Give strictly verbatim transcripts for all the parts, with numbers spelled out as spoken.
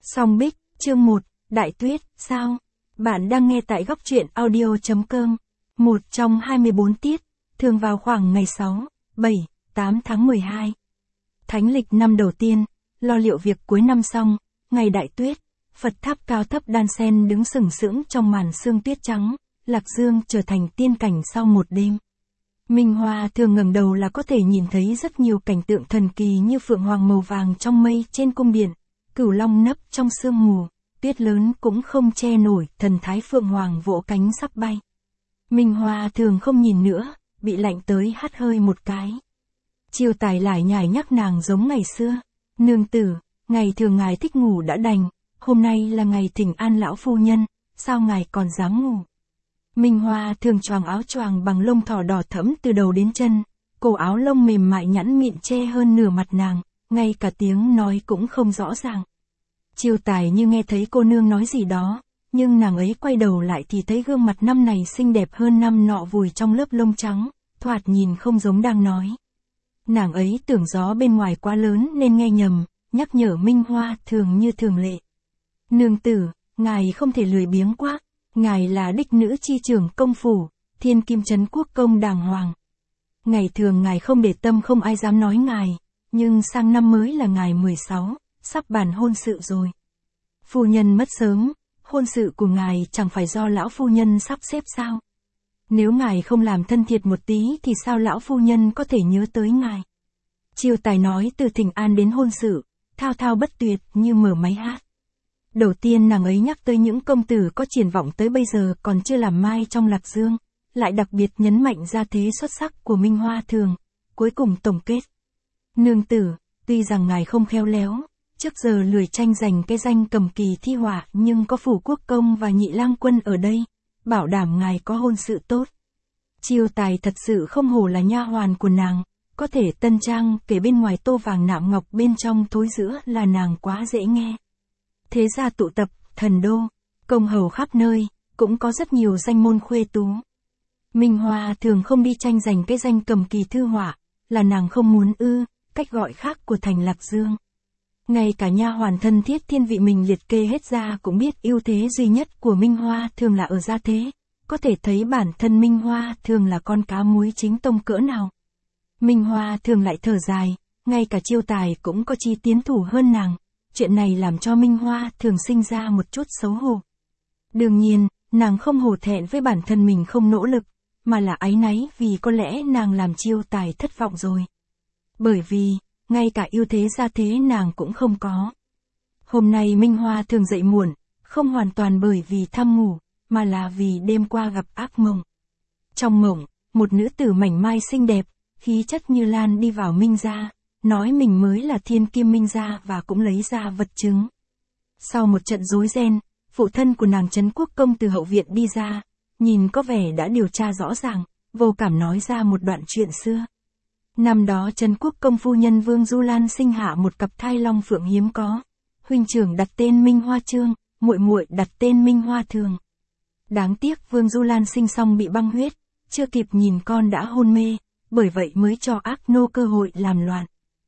Song Bích, chương một, Đại Tuyết, sao? Bạn đang nghe tại góc truyện audio.com. Một trong hai mươi bốn tiết, thường vào khoảng ngày sáu, bảy, tám tháng mười hai. Thánh lịch năm đầu tiên, lo liệu việc cuối năm xong, ngày Đại Tuyết, Phật tháp cao thấp đan sen đứng sừng sững trong màn sương tuyết trắng, Lạc Dương trở thành tiên cảnh sau một đêm. Minh Hoa thường ngẩng đầu là có thể nhìn thấy rất nhiều cảnh tượng thần kỳ như phượng hoàng màu vàng trong mây trên cung điện, cửu long nấp trong sương mù, tuyết lớn cũng không che nổi thần thái phượng hoàng vỗ cánh sắp bay. Minh Hoa thường không nhìn nữa, bị lạnh tới hắt hơi một cái. Chiêu Tài lải nhải nhắc nàng giống ngày xưa, nương tử, ngày thường ngài thích ngủ đã đành, hôm nay là ngày thỉnh an lão phu nhân, sao ngài còn dám ngủ? Minh Hoa thường choàng áo choàng bằng lông thỏ đỏ thẫm từ đầu đến chân, cổ áo lông mềm mại nhẵn mịn che hơn nửa mặt nàng, ngay cả tiếng nói cũng không rõ ràng. Chiêu Tài như nghe thấy cô nương nói gì đó, nhưng nàng ấy quay đầu lại thì thấy gương mặt năm này xinh đẹp hơn năm nọ vùi trong lớp lông trắng, thoạt nhìn không giống đang nói. Nàng ấy tưởng gió bên ngoài quá lớn nên nghe nhầm, nhắc nhở Minh Hoa thường như thường lệ. Nương tử, ngài không thể lười biếng quá, ngài là đích nữ chi trưởng công phủ, thiên kim trấn quốc công đàng hoàng. Ngày thường ngài không để tâm không ai dám nói ngài, nhưng sang năm mới là ngày mười sáu, sắp bàn hôn sự rồi. Phu nhân mất sớm, hôn sự của ngài chẳng phải do lão phu nhân sắp xếp sao? Nếu ngài không làm thân thiệt một tí thì sao lão phu nhân có thể nhớ tới ngài? Chiêu Tài nói từ thỉnh an đến hôn sự, thao thao bất tuyệt như mở máy hát. Đầu tiên nàng ấy nhắc tới những công tử có triển vọng tới bây giờ còn chưa làm mai trong Lạc Dương, lại đặc biệt nhấn mạnh ra thế xuất sắc của Minh Hoa thường, cuối cùng tổng kết. Nương tử, tuy rằng ngài không khéo léo, trước giờ lười tranh giành cái danh cầm kỳ thi họa nhưng có phủ quốc công và nhị lang quân ở đây, bảo đảm ngài có hôn sự tốt. Chiêu Tài thật sự không hổ là nha hoàn của nàng, có thể tân trang kể bên ngoài tô vàng nạm ngọc bên trong thối giữa là nàng quá dễ nghe. Thế gia tụ tập, thần đô, công hầu khắp nơi, cũng có rất nhiều danh môn khuê tú. Minh Hoa thường không đi tranh giành cái danh cầm kỳ thư họa, là nàng không muốn ư, cách gọi khác của thành Lạc Dương. Ngay cả nha hoàn thân thiết thiên vị mình liệt kê hết ra cũng biết ưu thế duy nhất của Minh Hoa thường là ở gia thế, có thể thấy bản thân Minh Hoa thường là con cá muối chính tông cỡ nào. Minh Hoa thường lại thở dài, ngay cả Chiêu Tài cũng có chi tiến thủ hơn nàng, chuyện này làm cho Minh Hoa thường sinh ra một chút xấu hổ. Đương nhiên, nàng không hổ thẹn với bản thân mình không nỗ lực, mà là áy náy vì có lẽ nàng làm Chiêu Tài thất vọng rồi. Bởi vì, ngay cả ưu thế gia thế nàng cũng không có. Hôm nay Minh Hoa thường dậy muộn, không hoàn toàn bởi vì tham ngủ, mà là vì đêm qua gặp ác mộng. Trong mộng, một nữ tử mảnh mai xinh đẹp, khí chất như lan đi vào Minh gia, nói mình mới là thiên kim Minh gia và cũng lấy ra vật chứng. Sau một trận rối ren, phụ thân của nàng trấn quốc công từ hậu viện đi ra, nhìn có vẻ đã điều tra rõ ràng, vô cảm nói ra một đoạn chuyện xưa. Năm đó trấn quốc công phu nhân Vương Du Lan sinh hạ một cặp thai long phượng hiếm có, huynh trưởng đặt tên Minh Hoa Trương, muội muội đặt tên Minh Hoa Thường. Đáng tiếc Vương Du Lan sinh xong bị băng huyết, chưa kịp nhìn con đã hôn mê, bởi vậy mới cho ác nô cơ hội làm loạn.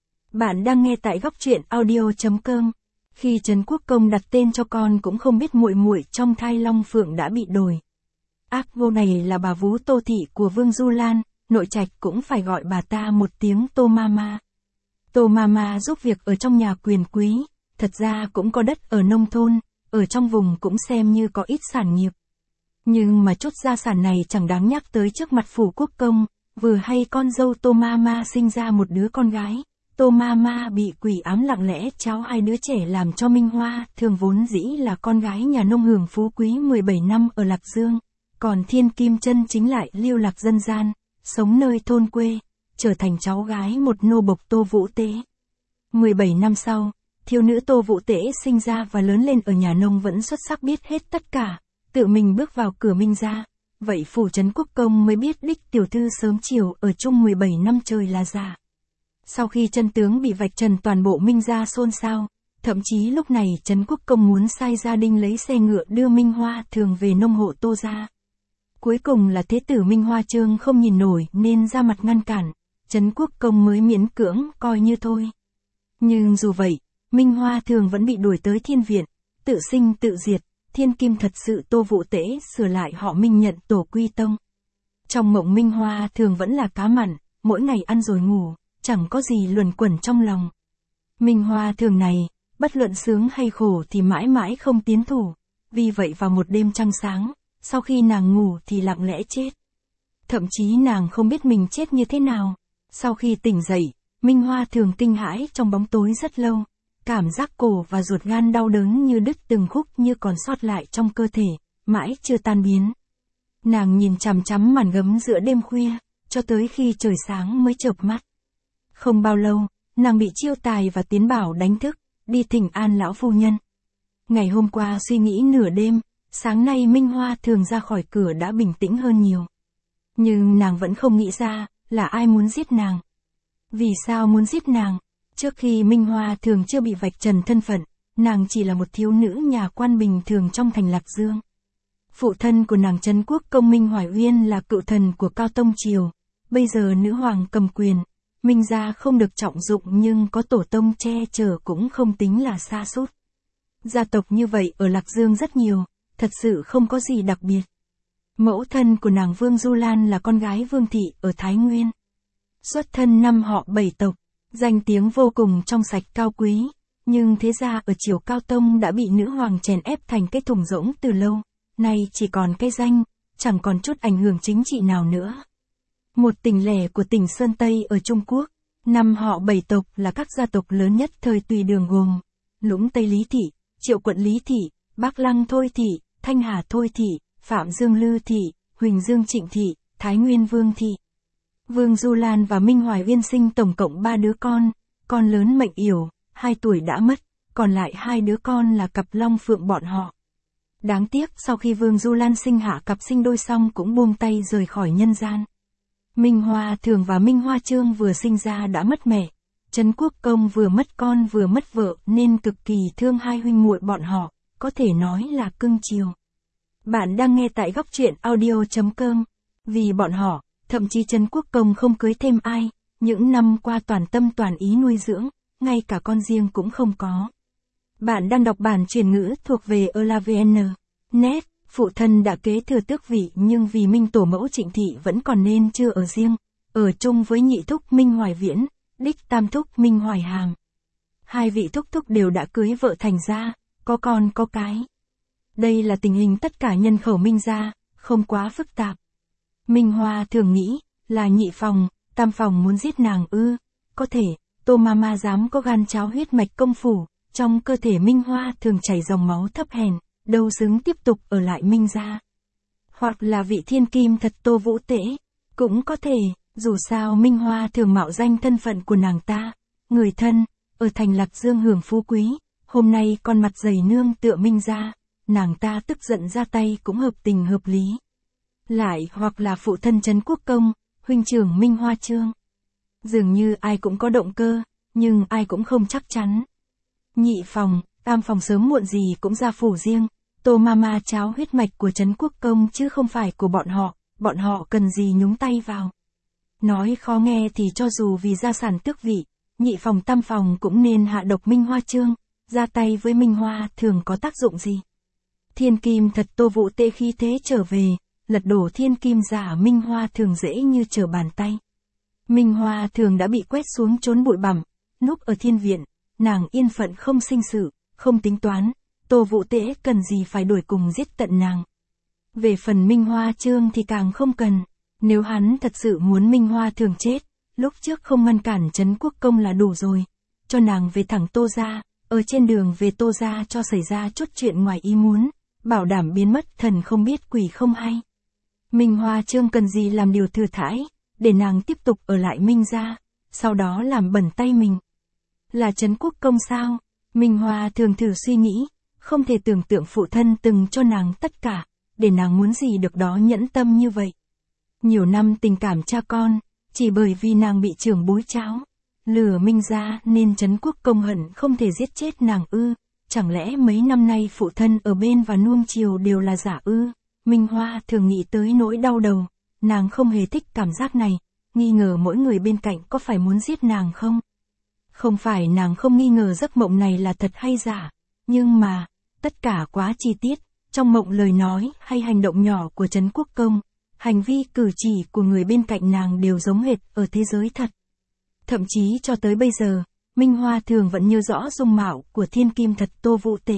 Bạn đang nghe tại góc truyện audio.com. Khi trấn quốc công đặt tên cho con cũng không biết muội muội trong thai long phượng đã bị đổi. Ác vô này là bà vú Tô thị của Vương Du Lan, nội trạch cũng phải gọi bà ta một tiếng Tô Mama. Tô Mama giúp việc ở trong nhà quyền quý, thật ra cũng có đất ở nông thôn, ở trong vùng cũng xem như có ít sản nghiệp. Nhưng mà chút gia sản này chẳng đáng nhắc tới trước mặt phủ quốc công, vừa hay con dâu Tô Mama sinh ra một đứa con gái. Tô Mama bị quỷ ám lặng lẽ trao hai đứa trẻ làm cho Minh Hoa thường vốn dĩ là con gái nhà nông hưởng phú quý mười bảy năm ở Lạc Dương, còn Thiên Kim Chân chính lại lưu lạc dân gian, sống nơi thôn quê, trở thành cháu gái một nô bộc Tô Vũ Tế. mười bảy năm sau, thiếu nữ Tô Vũ Tế sinh ra và lớn lên ở nhà nông vẫn xuất sắc biết hết tất cả, tự mình bước vào cửa Minh gia, vậy phủ trấn quốc công mới biết đích tiểu thư sớm chiều ở chung mười bảy năm trời là giả. Sau khi chân tướng bị vạch trần toàn bộ Minh gia xôn xao, thậm chí lúc này trấn quốc công muốn sai gia đình lấy xe ngựa đưa Minh Hoa thường về nông hộ Tô gia. Cuối cùng là thế tử Minh Hoa Trương không nhìn nổi nên ra mặt ngăn cản, trấn quốc công mới miễn cưỡng coi như thôi. Nhưng dù vậy, Minh Hoa Thường vẫn bị đuổi tới thiên viện, tự sinh tự diệt, thiên kim thật sự Tô Vũ Tế sửa lại họ Minh nhận tổ quy tông. Trong mộng Minh Hoa Thường vẫn là cá mặn, mỗi ngày ăn rồi ngủ, chẳng có gì luẩn quẩn trong lòng. Minh Hoa Thường này, bất luận sướng hay khổ thì mãi mãi không tiến thủ, vì vậy vào một đêm trăng sáng, sau khi nàng ngủ thì lặng lẽ chết. Thậm chí nàng không biết mình chết như thế nào. Sau khi tỉnh dậy, Minh Hoa Thường kinh hãi trong bóng tối rất lâu, cảm giác cổ và ruột gan đau đớn như đứt từng khúc như còn sót lại trong cơ thể, mãi chưa tan biến. Nàng nhìn chằm chằm màn gấm giữa đêm khuya, cho tới khi trời sáng mới chợp mắt. Không bao lâu, nàng bị Chiêu Tài và Tiến Bảo đánh thức, đi thỉnh an lão phu nhân. Ngày hôm qua suy nghĩ nửa đêm, sáng nay Minh Hoa Thường ra khỏi cửa đã bình tĩnh hơn nhiều. Nhưng nàng vẫn không nghĩ ra, là ai muốn giết nàng. Vì sao muốn giết nàng? Trước khi Minh Hoa Thường chưa bị vạch trần thân phận, nàng chỉ là một thiếu nữ nhà quan bình thường trong thành Lạc Dương. Phụ thân của nàng Trấn Quốc Công Minh Hoài Uyên là cựu thần của Cao Tông Triều, bây giờ nữ hoàng cầm quyền, Minh gia không được trọng dụng nhưng có tổ tông che chở cũng không tính là sa sút. Gia tộc như vậy ở Lạc Dương rất nhiều, thật sự không có gì đặc biệt. Mẫu thân của nàng Vương Du Lan là con gái Vương Thị ở Thái Nguyên. Xuất thân năm họ bảy tộc, danh tiếng vô cùng trong sạch cao quý, nhưng thế ra ở triều Cao Tông đã bị nữ hoàng chèn ép thành cái thùng rỗng từ lâu, nay chỉ còn cái danh, chẳng còn chút ảnh hưởng chính trị nào nữa. Một tỉnh lẻ của tỉnh Sơn Tây ở Trung Quốc, năm họ bảy tộc là các gia tộc lớn nhất thời Tùy Đường gồm Lũng Tây Lý Thị, Triệu Quận Lý Thị, Bắc Lăng Thôi Thị, Thanh Hà Thôi Thị, Phạm Dương Lư Thị, Huỳnh Dương Trịnh Thị, Thái Nguyên Vương Thị. Vương Du Lan và Minh Hoài Uyên sinh tổng cộng ba đứa con, con lớn mệnh yểu, hai tuổi đã mất, còn lại hai đứa con là cặp long phượng bọn họ. Đáng tiếc sau khi Vương Du Lan sinh hạ cặp sinh đôi xong cũng buông tay rời khỏi nhân gian. Minh Hoa Thường và Minh Hoa Trương vừa sinh ra đã mất mẹ, Trấn Quốc Công vừa mất con vừa mất vợ nên cực kỳ thương hai huynh muội bọn họ, có thể nói là cưng chiều. Bạn đang nghe tại góc truyện audio chấm com. Vì bọn họ, thậm chí Trấn Quốc Công không cưới thêm ai, những năm qua toàn tâm toàn ý nuôi dưỡng, ngay cả con riêng cũng không có. Bạn đang đọc bản truyền ngữ thuộc về elavn chấm net, phụ thân đã kế thừa tước vị nhưng vì Minh tổ mẫu Trịnh Thị vẫn còn nên chưa ở riêng, ở chung với nhị thúc Minh Hoài Viễn, đích tam thúc Minh Hoài Hàm. Hai vị thúc thúc đều đã cưới vợ thành ra, có con có cái. Đây là tình hình tất cả nhân khẩu Minh gia, không quá phức tạp. Minh Hoa thường nghĩ, là nhị phòng, tam phòng muốn giết nàng ư, có thể, Tô Mama dám có gan cháo huyết mạch công phủ, trong cơ thể Minh Hoa thường chảy dòng máu thấp hèn, đâu xứng tiếp tục ở lại Minh gia. Hoặc là vị thiên kim thật Tô Vũ Tế, cũng có thể, dù sao Minh Hoa thường mạo danh thân phận của nàng ta, người thân, ở thành Lạc Dương hưởng phú quý, hôm nay con mặt dày nương tựa Minh gia, nàng ta tức giận ra tay cũng hợp tình hợp lý. Lại hoặc là phụ thân Trấn Quốc Công, huynh trưởng Minh Hoa Trương. Dường như ai cũng có động cơ, nhưng ai cũng không chắc chắn. Nhị phòng, tam phòng sớm muộn gì cũng ra phủ riêng, Tô Mama cháo huyết mạch của Trấn Quốc Công chứ không phải của bọn họ, bọn họ cần gì nhúng tay vào. Nói khó nghe thì cho dù vì gia sản tước vị, nhị phòng tam phòng cũng nên hạ độc Minh Hoa Trương, ra tay với Minh Hoa thường có tác dụng gì. Thiên kim thật Tô Vũ Tế khi thế trở về, lật đổ thiên kim giả Minh Hoa thường dễ như trở bàn tay. Minh Hoa thường đã bị quét xuống trốn bụi bặm, núp ở thiên viện, nàng yên phận không sinh sự, không tính toán, Tô Vũ Tế cần gì phải đuổi cùng giết tận nàng. Về phần Minh Hoa Trương thì càng không cần, nếu hắn thật sự muốn Minh Hoa thường chết, lúc trước không ngăn cản Trấn Quốc Công là đủ rồi, cho nàng về thẳng Tô gia, ở trên đường về Tô gia cho xảy ra chút chuyện ngoài ý muốn, bảo đảm biến mất thần không biết quỷ không hay. Minh Hoa Trương cần gì làm điều thừa thãi, để nàng tiếp tục ở lại Minh gia, sau đó làm bẩn tay mình. Là Trấn Quốc Công sao? Minh Hoa thường thử suy nghĩ, không thể tưởng tượng phụ thân từng cho nàng tất cả, để nàng muốn gì được đó nhẫn tâm như vậy. Nhiều năm tình cảm cha con, chỉ bởi vì nàng bị trưởng bối cháo, lừa Minh gia nên Trấn Quốc Công hận không thể giết chết nàng ư, chẳng lẽ mấy năm nay phụ thân ở bên và nuông chiều đều là giả ư? Minh Hoa thường nghĩ tới nỗi đau đầu, nàng không hề thích cảm giác này, nghi ngờ mỗi người bên cạnh có phải muốn giết nàng không? Không phải nàng không nghi ngờ giấc mộng này là thật hay giả, nhưng mà, tất cả quá chi tiết, trong mộng lời nói hay hành động nhỏ của Trấn Quốc Công, hành vi cử chỉ của người bên cạnh nàng đều giống hệt ở thế giới thật. Thậm chí cho tới bây giờ, Minh Hoa Thường vẫn nhớ rõ dung mạo của thiên kim thật Tô Vũ Tế.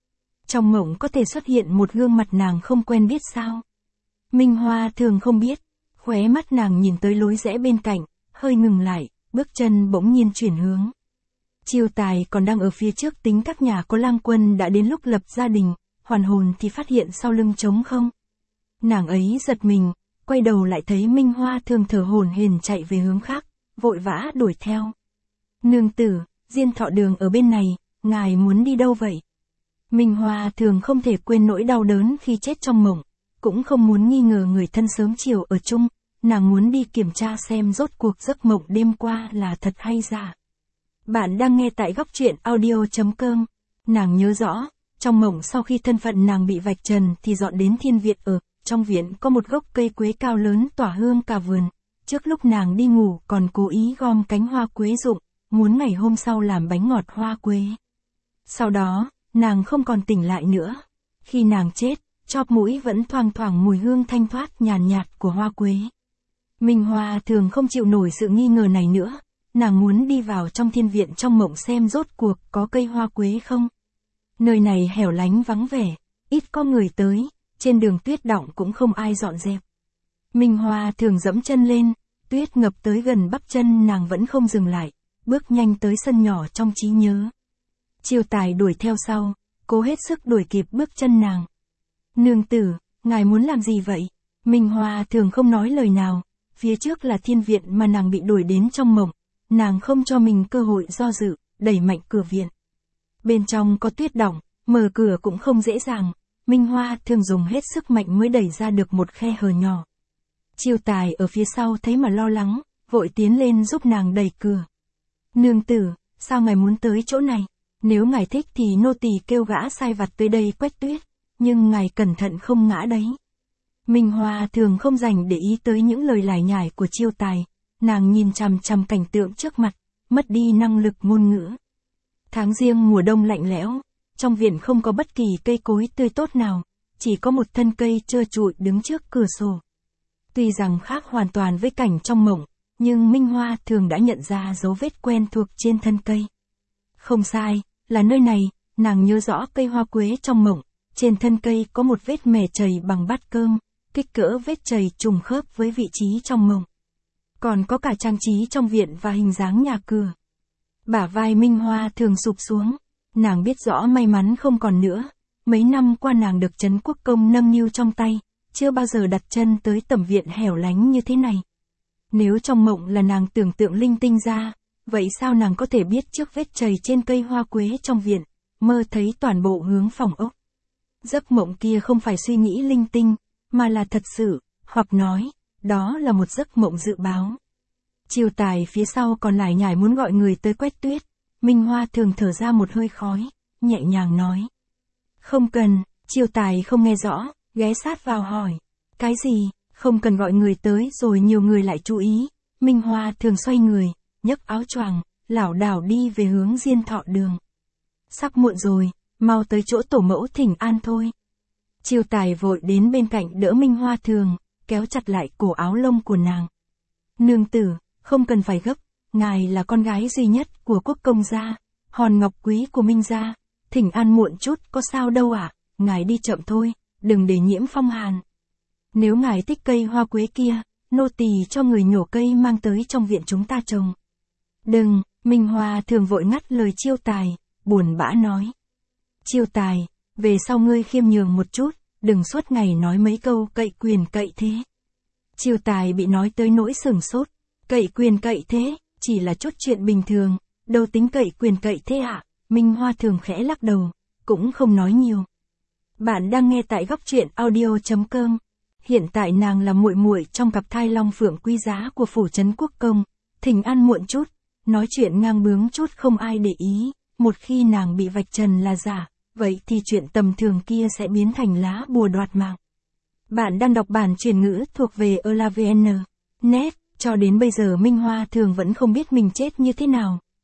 Trong mộng có thể xuất hiện một gương mặt nàng không quen biết sao? Minh Hoa Thường không biết, khóe mắt nàng nhìn tới lối rẽ bên cạnh, hơi ngừng lại, bước chân bỗng nhiên chuyển hướng. Chiêu Tài còn đang ở phía trước tính các nhà có lang quân đã đến lúc lập gia đình, hoàn hồn thì phát hiện sau lưng trống không. Nàng ấy giật mình, quay đầu lại thấy Minh Hoa Thường thở hổn hển chạy về hướng khác, vội vã đuổi theo. Nương tử, Diên Thọ Đường ở bên này, ngài muốn đi đâu vậy? Minh Hoa Thường không thể quên nỗi đau đớn khi chết trong mộng, cũng không muốn nghi ngờ người thân sớm chiều ở chung, nàng muốn đi kiểm tra xem rốt cuộc giấc mộng đêm qua là thật hay giả. Bạn đang nghe tại góc truyện audio chấm com. Nàng nhớ rõ, trong mộng sau khi thân phận nàng bị vạch trần thì dọn đến thiên viện ở, trong viện có một gốc cây quế cao lớn tỏa hương cả vườn. Trước lúc nàng đi ngủ còn cố ý gom cánh hoa quế rụng, muốn ngày hôm sau làm bánh ngọt hoa quế. Sau đó, nàng không còn tỉnh lại nữa. Khi nàng chết, chóp mũi vẫn thoang thoảng mùi hương thanh thoát nhàn nhạt, nhạt của hoa quế. Minh Hoa Thường không chịu nổi sự nghi ngờ này nữa, nàng muốn đi vào trong thiên viện trong mộng xem rốt cuộc có cây hoa quế không. Nơi này hẻo lánh vắng vẻ, ít có người tới, trên đường tuyết đọng cũng không ai dọn dẹp. Minh Hoa Thường dẫm chân lên, tuyết ngập tới gần bắp chân nàng vẫn không dừng lại, bước nhanh tới sân nhỏ trong trí nhớ. Chiêu Tài đuổi theo sau, cố hết sức đuổi kịp bước chân nàng. Nương tử, ngài muốn làm gì vậy? Minh Hoa Thường không nói lời nào, phía trước là thiên viện mà nàng bị đuổi đến trong mộng, nàng không cho mình cơ hội do dự, đẩy mạnh cửa viện. Bên trong có tuyết đọng, mở cửa cũng không dễ dàng, Minh Hoa Thường dùng hết sức mạnh mới đẩy ra được một khe hở nhỏ. Chiêu Tài ở phía sau thấy mà lo lắng, vội tiến lên giúp nàng đẩy cửa. Nương tử, sao ngài muốn tới chỗ này? Nếu ngài thích thì nô tỳ kêu gã sai vặt tới đây quét tuyết, nhưng ngài cẩn thận không ngã đấy. Minh Hoa Thường không dành để ý tới những lời lải nhải của Chiêu Tài, nàng nhìn chằm chằm cảnh tượng trước mặt, mất đi năng lực ngôn ngữ. Tháng riêng mùa đông lạnh lẽo, trong viện không có bất kỳ cây cối tươi tốt nào, chỉ có một thân cây trơ trụi đứng trước cửa sổ. Tuy rằng khác hoàn toàn với cảnh trong mộng, nhưng Minh Hoa Thường đã nhận ra dấu vết quen thuộc trên thân cây. Không sai, là nơi này, nàng nhớ rõ cây hoa quế trong mộng, trên thân cây có một vết mẻ chày bằng bát cơm, kích cỡ vết chày trùng khớp với vị trí trong mộng. Còn có cả trang trí trong viện và hình dáng nhà cửa. Bả vai Minh Hoa Thường sụp xuống, nàng biết rõ may mắn không còn nữa, mấy năm qua nàng được Trấn Quốc Công nâng niu trong tay, chưa bao giờ đặt chân tới tẩm viện hẻo lánh như thế này. Nếu trong mộng là nàng tưởng tượng linh tinh ra, vậy sao nàng có thể biết trước vết chày trên cây hoa quế trong viện, mơ thấy toàn bộ hướng phòng ốc. Giấc mộng kia không phải suy nghĩ linh tinh, mà là thật sự, hoặc nói, đó là một giấc mộng dự báo. Chiêu Tài phía sau còn lải nhải muốn gọi người tới quét tuyết, Minh Hoa Thường thở ra một hơi khói, nhẹ nhàng nói. Không cần, Chiêu Tài không nghe rõ, ghé sát vào hỏi. Cái gì, không cần gọi người tới rồi nhiều người lại chú ý. Minh Hoa Thường xoay người, nhấc áo choàng, lảo đảo đi về hướng Diên Thọ Đường. Sắp muộn rồi, mau tới chỗ tổ mẫu thỉnh an thôi. Chiêu Tài vội đến bên cạnh đỡ Minh Hoa Thường, kéo chặt lại cổ áo lông của nàng. Nương tử, không cần phải gấp, ngài là con gái duy nhất của Quốc Công gia, hòn ngọc quý của Minh gia, thỉnh an muộn chút có sao đâu ạ, à? Ngài đi chậm thôi, đừng để nhiễm phong hàn. Nếu ngài thích cây hoa quế kia, nô tỳ cho người nhổ cây mang tới trong viện chúng ta trồng. Đừng, Minh Hoa Thường vội ngắt lời Chiêu Tài, buồn bã nói. Chiêu Tài, về sau ngươi khiêm nhường một chút, đừng suốt ngày nói mấy câu cậy quyền cậy thế. Chiêu Tài bị nói tới nỗi sửng sốt, cậy quyền cậy thế, chỉ là chút chuyện bình thường, đâu tính cậy quyền cậy thế ạ, à? Minh Hoa Thường khẽ lắc đầu, cũng không nói nhiều. Bạn đang nghe tại góc truyện audio chấm com. Hiện tại nàng là muội muội trong cặp thai long phượng quý giá của phủ Trấn Quốc Công, thỉnh an muộn chút, nói chuyện ngang bướng chút không ai để ý, một khi nàng bị vạch trần là giả, vậy thì chuyện tầm thường kia sẽ biến thành lá bùa đoạt mạng. Bạn đang đọc bản truyền ngữ thuộc về elavn. Net, cho đến bây giờ Minh Hoa Thường vẫn không biết mình chết như thế nào,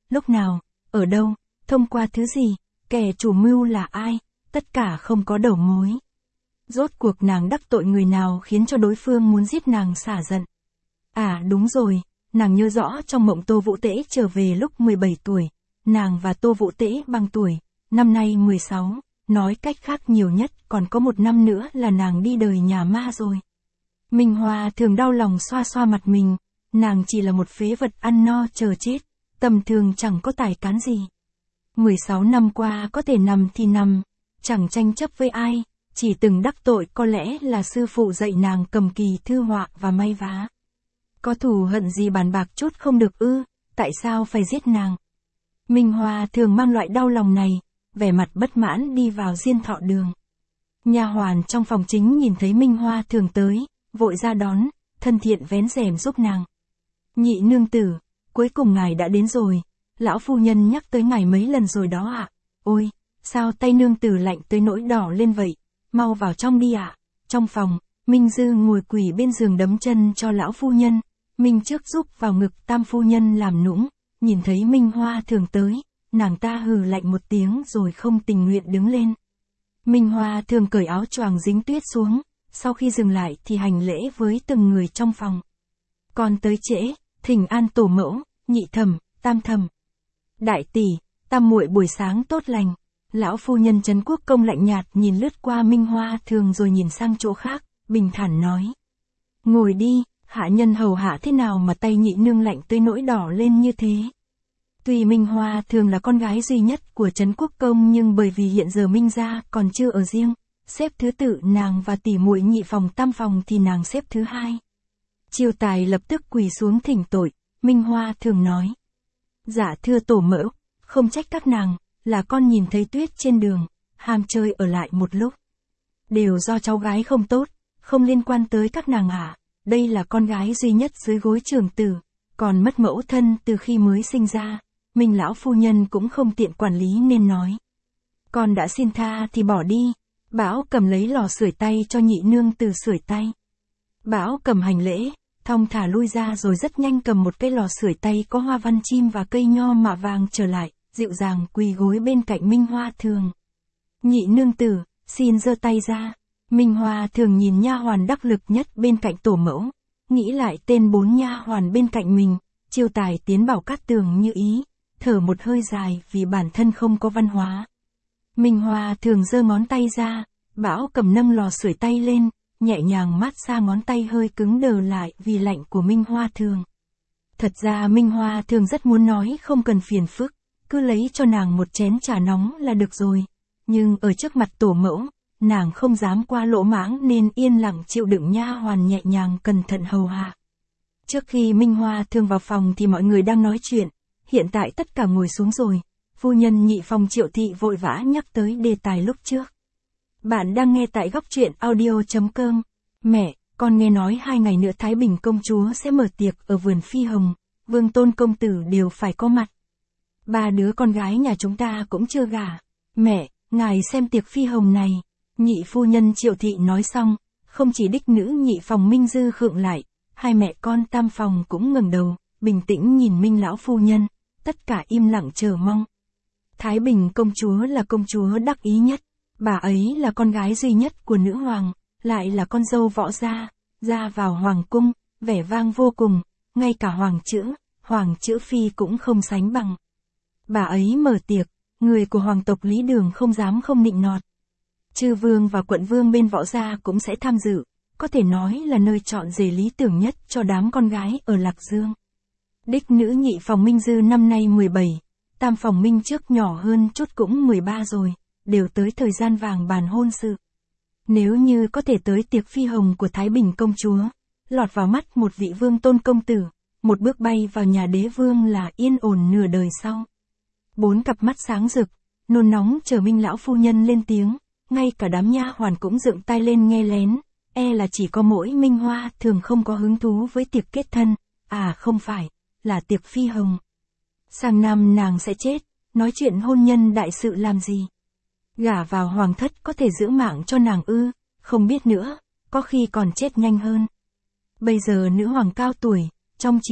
lúc nào, ở đâu, thông qua thứ gì, kẻ chủ mưu là ai, tất cả không có đầu mối. Rốt cuộc nàng đắc tội người nào khiến cho đối phương muốn giết nàng xả giận. À đúng rồi, nàng nhớ rõ trong mộng Tô Vũ Tễ trở về lúc mười bảy tuổi, nàng và Tô Vũ Tễ bằng tuổi, năm nay mười sáu, nói cách khác nhiều nhất còn có một năm nữa là nàng đi đời nhà ma rồi. Minh Hoa thường đau lòng xoa xoa mặt mình, nàng chỉ là một phế vật ăn no chờ chết, tầm thường chẳng có tài cán gì. mười sáu năm qua có thể nằm thì nằm, chẳng tranh chấp với ai, chỉ từng đắc tội có lẽ là sư phụ dạy nàng cầm kỳ thư họa và may vá. Có thù hận gì bàn bạc chút không được ư, tại sao phải giết nàng? Minh Hoa thường mang loại đau lòng này, vẻ mặt bất mãn đi vào Diên Thọ Đường. Nha hoàn trong phòng chính nhìn thấy Minh Hoa thường tới, vội ra đón, thân thiện vén rèm giúp nàng. Nhị nương tử, cuối cùng ngài đã đến rồi, lão phu nhân nhắc tới ngài mấy lần rồi đó ạ. À? Ôi, sao tay nương tử lạnh tới nỗi đỏ lên vậy, mau vào trong đi ạ. À? Trong phòng, Minh Dư ngồi quỳ bên giường đấm chân cho lão phu nhân, Minh trước giúp vào ngực tam phu nhân làm nũng, nhìn thấy Minh Hoa thường tới, nàng ta hừ lạnh một tiếng rồi không tình nguyện đứng lên. Minh Hoa thường cởi áo choàng dính tuyết xuống, sau khi dừng lại thì hành lễ với từng người trong phòng. Còn tới trễ, thỉnh an tổ mẫu, nhị thẩm, tam thẩm. Đại tỷ, tam muội buổi sáng tốt lành. Lão phu nhân Trấn Quốc Công lạnh nhạt nhìn lướt qua Minh Hoa thường rồi nhìn sang chỗ khác, bình thản nói. Ngồi đi, hạ nhân hầu hạ thế nào mà tay nhị nương lạnh tới nỗi đỏ lên như thế. Tuy Minh Hoa thường là con gái duy nhất của Trấn Quốc Công nhưng bởi vì hiện giờ Minh gia còn chưa ở riêng, xếp thứ tự nàng và tỷ muội nhị phòng tam phòng thì nàng xếp thứ hai. Chiêu tài lập tức quỳ xuống thỉnh tội, Minh Hoa thường nói. Dạ thưa tổ mẫu, không trách các nàng, là con nhìn thấy tuyết trên đường, ham chơi ở lại một lúc. Đều do cháu gái không tốt, không liên quan tới các nàng ạ. À. Đây là con gái duy nhất dưới gối trưởng tử, còn mất mẫu thân từ khi mới sinh ra, Minh lão phu nhân cũng không tiện quản lý nên nói. Con đã xin tha thì bỏ đi. Bảo cầm lấy lò sưởi tay cho nhị nương từ sưởi tay. Bảo cầm hành lễ, thong thả lui ra rồi rất nhanh cầm một cây lò sưởi tay có hoa văn chim và cây nho mạ vàng trở lại, dịu dàng quỳ gối bên cạnh Minh Hoa thường. Nhị nương tử, xin giơ tay ra. Minh Hoa thường nhìn nha hoàn đắc lực nhất bên cạnh tổ mẫu, nghĩ lại tên bốn nha hoàn bên cạnh mình, chiêu tài tiến bảo Cát Tường như ý, thở một hơi dài vì bản thân không có văn hóa. Minh Hoa thường giơ ngón tay ra, Bảo cầm nâng lò sưởi tay lên, nhẹ nhàng mát xa ngón tay hơi cứng đờ lại vì lạnh của Minh Hoa thường. Thật ra Minh Hoa thường rất muốn nói không cần phiền phức, cứ lấy cho nàng một chén trà nóng là được rồi, nhưng ở trước mặt tổ mẫu, nàng không dám qua lỗ mãng nên yên lặng chịu đựng nha hoàn nhẹ nhàng cẩn thận hầu hạ. Trước khi Minh Hoa thường vào phòng thì mọi người đang nói chuyện, hiện tại tất cả ngồi xuống rồi. Phu nhân nhị phòng Triệu Thị vội vã nhắc tới đề tài lúc trước. Bạn đang nghe tại góc truyện audio chấm com. Mẹ, con nghe nói hai ngày nữa Thái Bình công chúa sẽ mở tiệc ở vườn Phi Hồng, Vương Tôn công tử đều phải có mặt. Ba đứa con gái nhà chúng ta cũng chưa gả. Mẹ, ngài xem tiệc Phi Hồng này. Nhị phu nhân Triệu Thị nói xong, không chỉ đích nữ nhị phòng Minh Dư khựng lại, hai mẹ con tam phòng cũng ngẩng đầu, bình tĩnh nhìn Minh lão phu nhân, tất cả im lặng chờ mong. Thái Bình công chúa là công chúa đắc ý nhất, bà ấy là con gái duy nhất của nữ hoàng, lại là con dâu võ gia, ra vào hoàng cung, vẻ vang vô cùng, ngay cả hoàng chữ, hoàng chữ phi cũng không sánh bằng. Bà ấy mở tiệc, người của hoàng tộc Lý Đường không dám không nịnh nọt. Chư vương và quận vương bên võ gia cũng sẽ tham dự, có thể nói là nơi chọn rể lý tưởng nhất cho đám con gái ở Lạc Dương. Đích nữ nhị phòng Minh Dư năm nay mười bảy, tam phòng Minh trước nhỏ hơn chút cũng mười ba rồi, đều tới thời gian vàng bàn hôn sự. Nếu như có thể tới tiệc Phi Hồng của Thái Bình công chúa, lọt vào mắt một vị Vương Tôn công tử, một bước bay vào nhà đế vương là yên ổn nửa đời sau. Bốn cặp mắt sáng rực, nôn nóng chờ Minh lão phu nhân lên tiếng, ngay cả đám nha hoàn cũng dựng tai lên nghe lén, e là chỉ có mỗi Minh Hoa thường không có hứng thú với tiệc kết thân, à không phải, là tiệc Phi Hồng. Sang năm nàng sẽ chết, nói chuyện hôn nhân đại sự làm gì? Gả vào hoàng thất có thể giữ mạng cho nàng ư, không biết nữa, có khi còn chết nhanh hơn. Bây giờ nữ hoàng cao tuổi, trong triều, Thái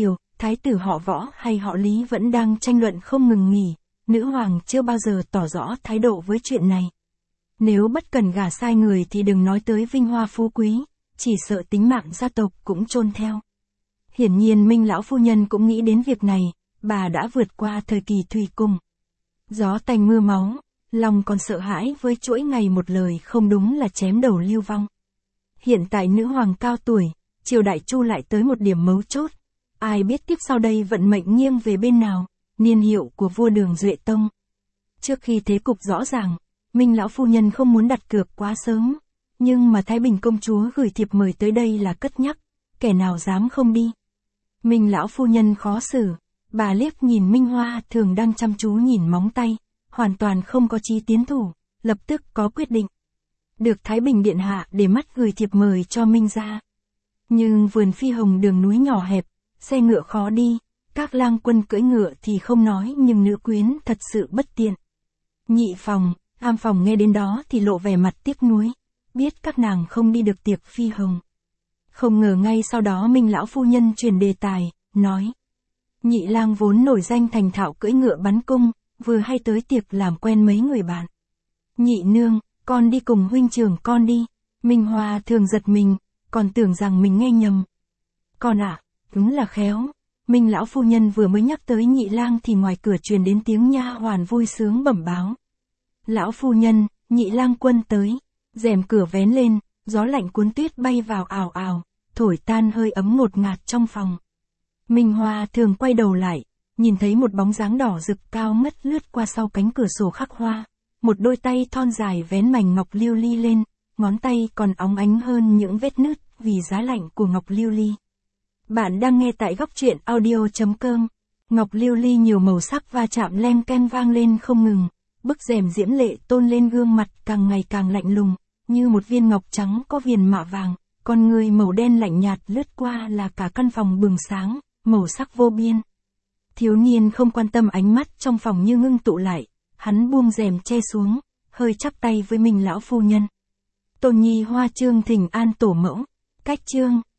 thái tử họ Võ hay họ Lý vẫn đang tranh luận không ngừng nghỉ, nữ hoàng chưa bao giờ tỏ rõ thái độ với chuyện này. Nếu bất cần gả sai người thì đừng nói tới vinh hoa phú quý, chỉ sợ tính mạng gia tộc cũng chôn theo. Hiển nhiên Minh lão phu nhân cũng nghĩ đến việc này, bà đã vượt qua thời kỳ thủy cung. Gió tanh mưa máu, lòng còn sợ hãi với chuỗi ngày một lời không đúng là chém đầu Lưu Vong. Hiện tại nữ hoàng cao tuổi, triều đại Chu lại tới một điểm mấu chốt. Ai biết tiếp sau đây vận mệnh nghiêng về bên nào, niên hiệu của vua Đường Duệ Tông. Trước khi thế cục rõ ràng, Minh lão phu nhân không muốn đặt cược quá sớm, nhưng mà Thái Bình công chúa gửi thiệp mời tới đây là cất nhắc, kẻ nào dám không đi. Minh lão phu nhân khó xử, bà liếc nhìn Minh Hoa Thường đang chăm chú nhìn móng tay, hoàn toàn không có chí tiến thủ, lập tức có quyết định. Được Thái Bình điện hạ để mắt gửi thiệp mời cho Minh gia. Nhưng vườn phi hồng đường núi nhỏ hẹp, xe ngựa khó đi, các lang quân cưỡi ngựa thì không nói nhưng nữ quyến thật sự bất tiện. Nhị phòng, am phòng nghe đến đó thì lộ vẻ mặt tiếc nuối, biết các nàng không đi được tiệc phi hồng. Không ngờ ngay sau đó Minh lão phu nhân chuyển đề tài, nói. Nhị lang vốn nổi danh thành thạo cưỡi ngựa bắn cung, vừa hay tới tiệc làm quen mấy người bạn. Nhị nương, con đi cùng huynh trưởng con đi. Minh Hoa Thường giật mình, còn tưởng rằng mình nghe nhầm. Con ạ, à, đúng là khéo. Minh lão phu nhân vừa mới nhắc tới nhị lang thì ngoài cửa truyền đến tiếng nha hoàn vui sướng bẩm báo. Lão phu nhân, nhị lang quân tới. Rèm cửa vén lên, gió lạnh cuốn tuyết bay vào ào ào, thổi tan hơi ấm ngột ngạt trong phòng. Minh Hoa Thường quay đầu lại, nhìn thấy một bóng dáng đỏ rực cao ngất lướt qua sau cánh cửa sổ khắc hoa, một đôi tay thon dài vén mảnh ngọc lưu ly lên, ngón tay còn óng ánh hơn những vết nứt vì giá lạnh của ngọc lưu ly. Bạn đang nghe tại góc truyện audio chấm com. Ngọc lưu ly nhiều màu sắc va chạm len ken vang lên không ngừng, bức rèm diễm lệ tôn lên gương mặt càng ngày càng lạnh lùng, như một viên ngọc trắng có viền mạ vàng, con người màu đen lạnh nhạt lướt qua là cả căn phòng bừng sáng, màu sắc vô biên. Thiếu niên không quan tâm ánh mắt trong phòng như ngưng tụ lại, hắn buông rèm che xuống, hơi chắp tay với Minh lão phu nhân. Tôn nhi hoa chương thỉnh an tổ mẫu, cách chương,